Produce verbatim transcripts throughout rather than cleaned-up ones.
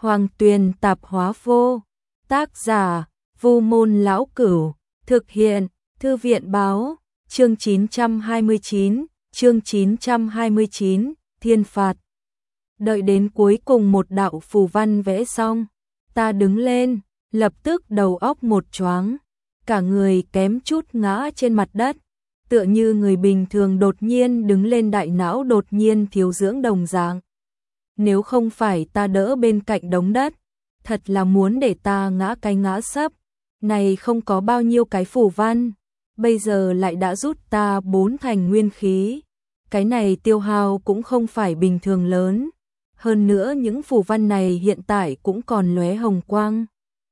Hoàng Tuyền Tạp Hóa Vô. Tác giả: Vu Môn Lão Cửu. Thực hiện: Thư viện Báo. Chương chín trăm hai mươi chín, chương chín trăm hai mươi chín, Thiên phạt. Đợi đến cuối cùng một đạo phù văn vẽ xong, ta đứng lên, lập tức đầu óc một choáng, cả người kém chút ngã trên mặt đất, tựa như người bình thường đột nhiên đứng lên đại não đột nhiên thiếu dưỡng đồng dạng. Nếu không phải ta đỡ bên cạnh đống đất, thật là muốn để ta ngã cái ngã sấp. Này không có bao nhiêu cái phù văn, bây giờ lại đã rút ta bốn thành nguyên khí. Cái này tiêu hao cũng không phải bình thường lớn. Hơn nữa những phù văn này hiện tại cũng còn lóe hồng quang.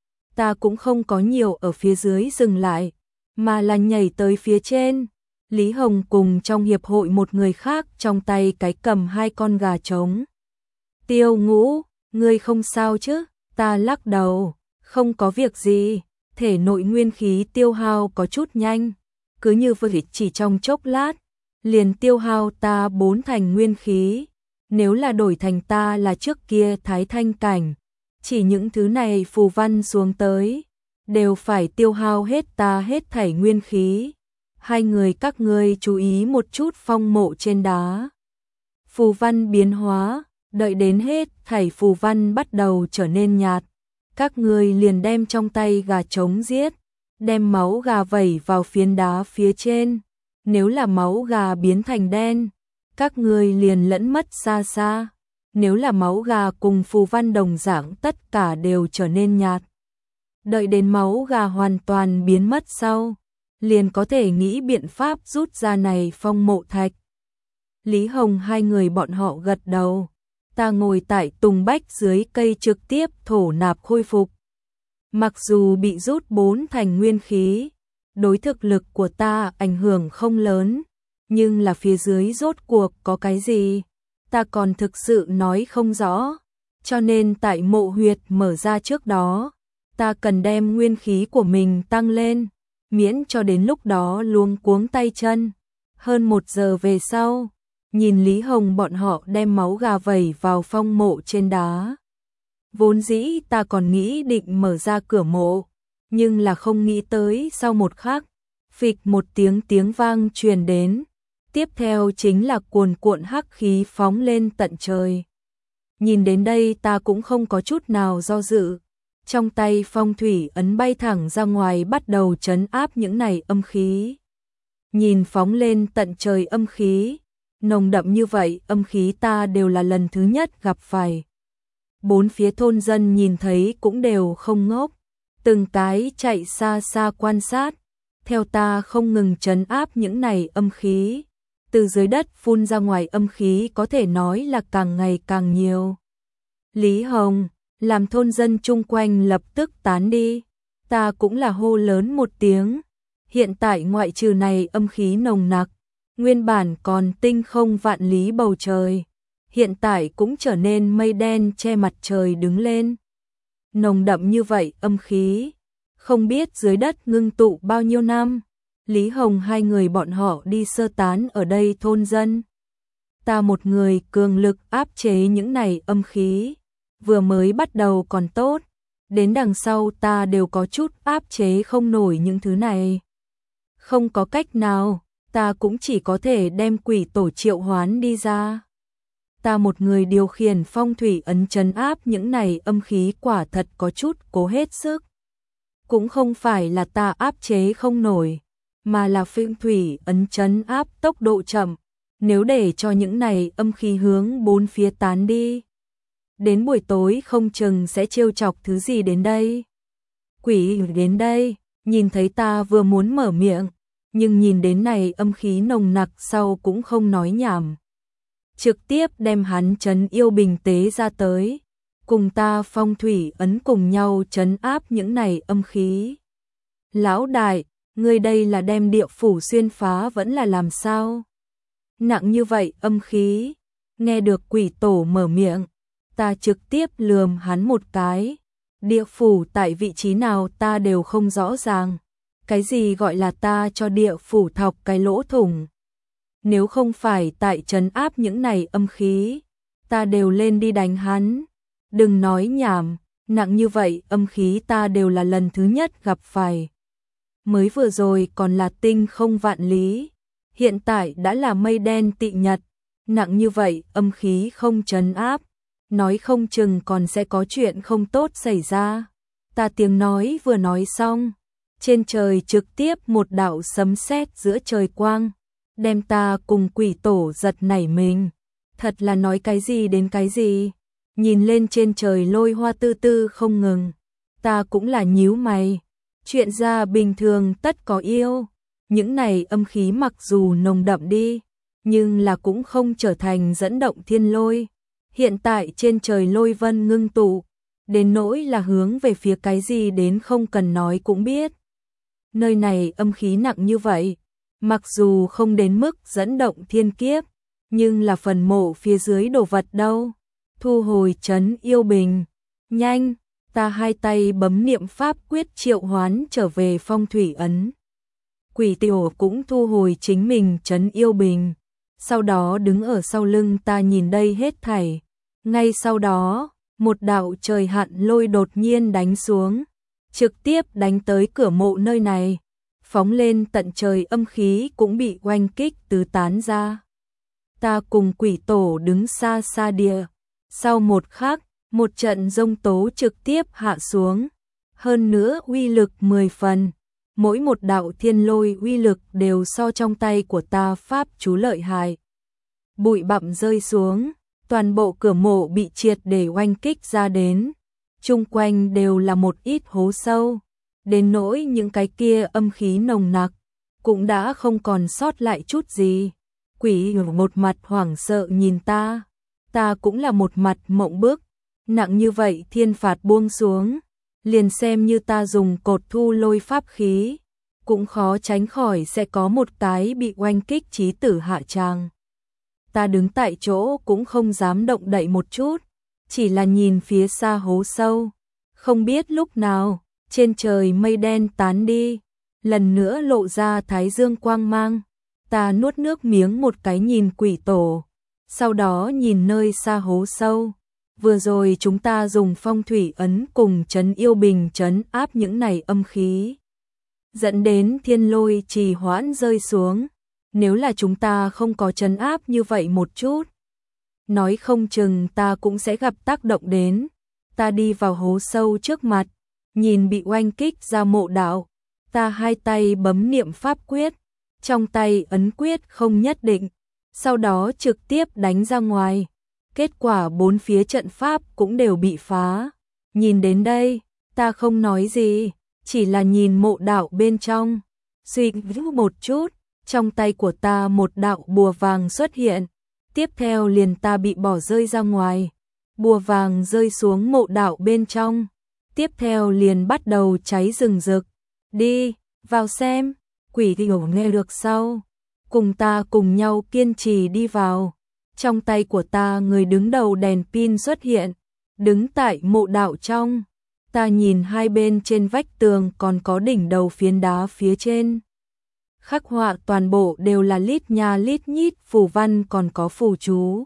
Ta cũng không có nhiều ở phía dưới dừng lại, mà là nhảy tới phía trên. Lý Hồng cùng trong hiệp hội một người khác trong tay cái cầm hai con gà trống. Tiêu Ngũ, ngươi không sao chứ? Ta lắc đầu, không có việc gì. Thể nội nguyên khí tiêu hao có chút nhanh, cứ như vậy chỉ trong chốc lát, liền tiêu hao ta bốn thành nguyên khí. Nếu là đổi thành ta là trước kia thái thanh cảnh, chỉ những thứ này phù văn xuống tới, đều phải tiêu hao hết ta hết thảy nguyên khí. Hai người các ngươi chú ý một chút phong mộ trên đá. Phù văn biến hóa, đợi đến hết thảy phù văn bắt đầu trở nên nhạt. Các ngươi liền đem trong tay gà trống giết, đem máu gà vẩy vào phiến đá phía trên. Nếu là máu gà biến thành đen, các ngươi liền lẫn mất xa xa. Nếu là máu gà cùng phù văn đồng dạng tất cả đều trở nên nhạt. Đợi đến máu gà hoàn toàn biến mất sau, liền có thể nghĩ biện pháp rút ra này phong mộ thạch. Lý Hồng hai người bọn họ gật đầu. Ta ngồi tại tùng bách dưới cây trực tiếp thổ nạp khôi phục. Mặc dù bị rút bốn thành nguyên khí, đối thực lực của ta ảnh hưởng không lớn, nhưng là phía dưới rốt cuộc có cái gì, ta còn thực sự nói không rõ. Cho nên tại mộ huyệt mở ra trước đó, ta cần đem nguyên khí của mình tăng lên, miễn cho đến lúc đó luống cuống tay chân. Hơn một giờ về sau, nhìn Lý Hồng bọn họ đem máu gà vẩy vào phong mộ trên đá. Vốn dĩ ta còn nghĩ định mở ra cửa mộ, nhưng là không nghĩ tới sau một khắc, phịch một tiếng tiếng vang truyền đến, tiếp theo chính là cuồn cuộn hắc khí phóng lên tận trời. Nhìn đến đây ta cũng không có chút nào do dự, trong tay phong thủy ấn bay thẳng ra ngoài bắt đầu trấn áp những này âm khí. Nhìn phóng lên tận trời âm khí, nồng đậm như vậy âm khí ta đều là lần thứ nhất gặp phải. Bốn phía thôn dân nhìn thấy cũng đều không ngốc, từng cái chạy xa xa quan sát, theo ta không ngừng trấn áp những này âm khí. Từ dưới đất phun ra ngoài âm khí có thể nói là càng ngày càng nhiều. Lý Hồng, làm thôn dân chung quanh lập tức tán đi, ta cũng là hô lớn một tiếng. Hiện tại ngoại trừ này âm khí nồng nặc, nguyên bản còn tinh không vạn lý bầu trời, hiện tại cũng trở nên mây đen che mặt trời đứng lên. Nồng đậm như vậy âm khí, không biết dưới đất ngưng tụ bao nhiêu năm. Lý Hồng hai người bọn họ đi sơ tán ở đây thôn dân. Ta một người cường lực áp chế những này âm khí, vừa mới bắt đầu còn tốt, đến đằng sau ta đều có chút áp chế không nổi những thứ này. Không có cách nào, ta cũng chỉ có thể đem quỷ tổ triệu hoán đi ra. Ta một người điều khiển phong thủy ấn trấn áp những này âm khí quả thật có chút cố hết sức. Cũng không phải là ta áp chế không nổi, mà là phong thủy ấn trấn áp tốc độ chậm. Nếu để cho những này âm khí hướng bốn phía tán đi, đến buổi tối không chừng sẽ trêu chọc thứ gì đến đây. Quỷ đến đây, nhìn thấy ta vừa muốn mở miệng, nhưng nhìn đến này âm khí nồng nặc sau cũng không nói nhảm. Trực tiếp đem hắn trấn yêu bình tế ra tới, cùng ta phong thủy ấn cùng nhau trấn áp những này âm khí. Lão đại, ngươi đây là đem địa phủ xuyên phá vẫn là làm sao? Nặng như vậy âm khí, nghe được quỷ tổ mở miệng, ta trực tiếp lườm hắn một cái. Địa phủ tại vị trí nào ta đều không rõ ràng. Cái gì gọi là ta cho địa phủ thọc cái lỗ thủng? Nếu không phải tại trấn áp những này âm khí, ta đều lên đi đánh hắn. đừng nói nhảm, nặng như vậy âm khí ta đều là lần thứ nhất gặp phải. Mới vừa rồi còn là tinh không vạn lý, hiện tại đã là mây đen tị nhật, nặng như vậy âm khí không trấn áp, nói không chừng còn sẽ có chuyện không tốt xảy ra. Ta tiếng nói vừa nói xong, trên trời trực tiếp một đạo sấm sét giữa trời quang, đem ta cùng quỷ tổ giật nảy mình. Thật là nói cái gì đến cái gì, nhìn lên trên trời lôi hoa tư tư không ngừng, ta cũng là nhíu mày. Chuyện ra bình thường tất có yêu, những này âm khí mặc dù nồng đậm đi, nhưng là cũng không trở thành dẫn động thiên lôi. Hiện tại trên trời lôi vân ngưng tụ, đến nỗi là hướng về phía cái gì đến không cần nói cũng biết. Nơi này âm khí nặng như vậy, mặc dù không đến mức dẫn động thiên kiếp, nhưng là phần mộ phía dưới đồ vật đâu. Thu hồi trấn yêu bình, nhanh, ta hai tay bấm niệm pháp quyết triệu hoán trở về phong thủy ấn. Quỷ tiểu cũng thu hồi chính mình trấn yêu bình, sau đó đứng ở sau lưng ta nhìn đây hết thảy. Ngay sau đó, một đạo trời hạn lôi đột nhiên đánh xuống, trực tiếp đánh tới cửa mộ nơi này, phóng lên tận trời âm khí cũng bị oanh kích tứ tán ra. Ta cùng quỷ tổ đứng xa xa địa, sau một khắc, một trận giông tố trực tiếp hạ xuống, hơn nữa uy lực mười phần, mỗi một đạo thiên lôi uy lực đều so trong tay của ta pháp chú lợi hại. Bụi bặm rơi xuống, toàn bộ cửa mộ bị triệt để oanh kích ra đến, chung quanh đều là một ít hố sâu, đến nỗi những cái kia âm khí nồng nặc, cũng đã không còn sót lại chút gì. Quỷ một mặt hoảng sợ nhìn ta, ta cũng là một mặt mộng bức, nặng như vậy thiên phạt buông xuống, liền xem như ta dùng cột thu lôi pháp khí, cũng khó tránh khỏi sẽ có một cái bị oanh kích chí tử hạ tràng. Ta đứng tại chỗ cũng không dám động đậy một chút, chỉ là nhìn phía xa hố sâu, không biết lúc nào, trên trời mây đen tán đi, lần nữa lộ ra thái dương quang mang. Ta nuốt nước miếng một cái nhìn quỷ tổ, sau đó nhìn nơi xa hố sâu. Vừa rồi chúng ta dùng phong thủy ấn cùng trấn yêu bình trấn áp những này âm khí, dẫn đến thiên lôi trì hoãn rơi xuống. Nếu là chúng ta không có trấn áp như vậy một chút, nói không chừng ta cũng sẽ gặp tác động đến. Ta đi vào hố sâu trước mặt, nhìn bị oanh kích ra mộ đạo, ta hai tay bấm niệm pháp quyết, trong tay ấn quyết không nhất định, sau đó trực tiếp đánh ra ngoài. Kết quả bốn phía trận pháp cũng đều bị phá. Nhìn đến đây, ta không nói gì, chỉ là nhìn mộ đạo bên trong. Suy nghĩ một chút, trong tay của ta một đạo bùa vàng xuất hiện, tiếp theo liền ta bị bỏ rơi ra ngoài. Bùa vàng rơi xuống mộ đạo bên trong, tiếp theo liền bắt đầu cháy rừng rực. Đi, vào xem. Quỷ tiểu nghe được sau, cùng ta cùng nhau kiên trì đi vào. Trong tay của ta người đứng đầu đèn pin xuất hiện, đứng tại mộ đạo trong. Ta nhìn hai bên trên vách tường còn có đỉnh đầu phiến đá phía trên. Khắc họa toàn bộ đều là lít nha lít nhít phù văn còn có phù chú.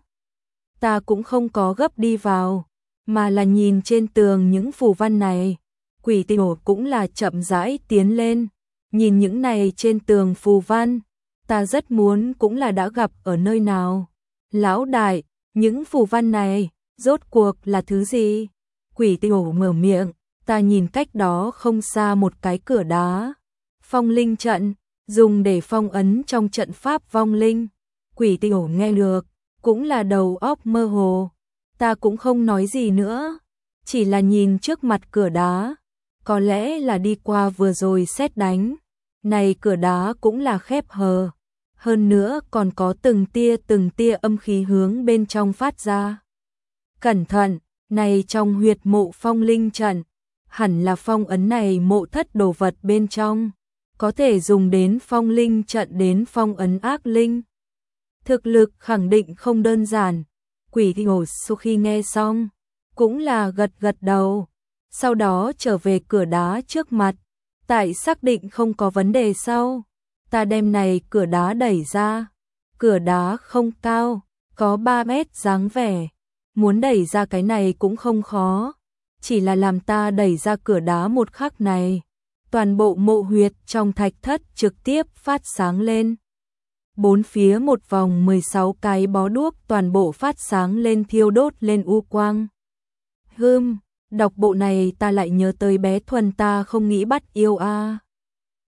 Ta cũng không có gấp đi vào, mà là nhìn trên tường những phù văn này. Quỷ tiểu cũng là chậm rãi tiến lên. Nhìn những này trên tường phù văn, ta rất muốn cũng là đã gặp ở nơi nào. Lão đại, những phù văn này, rốt cuộc là thứ gì? Quỷ tiểu mở miệng, ta nhìn cách đó không xa một cái cửa đá. Phong linh trận, dùng để phong ấn trong trận pháp vong linh. Quỷ tiểu nghe được, cũng là đầu óc mơ hồ. Ta cũng không nói gì nữa, chỉ là nhìn trước mặt cửa đá. Có lẽ là đi qua vừa rồi sét đánh. Này cửa đá cũng là khép hờ, hơn nữa còn có từng tia từng tia âm khí hướng bên trong phát ra. Cẩn thận, này trong huyệt mộ phong linh trận, hẳn là phong ấn này mộ thất đồ vật bên trong, có thể dùng đến phong linh trận đến phong ấn ác linh. Thực lực khẳng định không đơn giản. Quỷ tiểu sau khi nghe xong, cũng là gật gật đầu, sau đó trở về cửa đá trước mặt. Tại xác định không có vấn đề sau, ta đem này cửa đá đẩy ra. Cửa đá không cao, có ba mét dáng vẻ, muốn đẩy ra cái này cũng không khó, chỉ là làm ta đẩy ra cửa đá một khắc này, toàn bộ mộ huyệt trong thạch thất trực tiếp phát sáng lên. Bốn phía một vòng mười sáu cái bó đuốc toàn bộ phát sáng lên thiêu đốt lên u quang. Hừm, đọc bộ này ta lại nhớ tới bé Thuần ta không nghĩ bắt yêu a.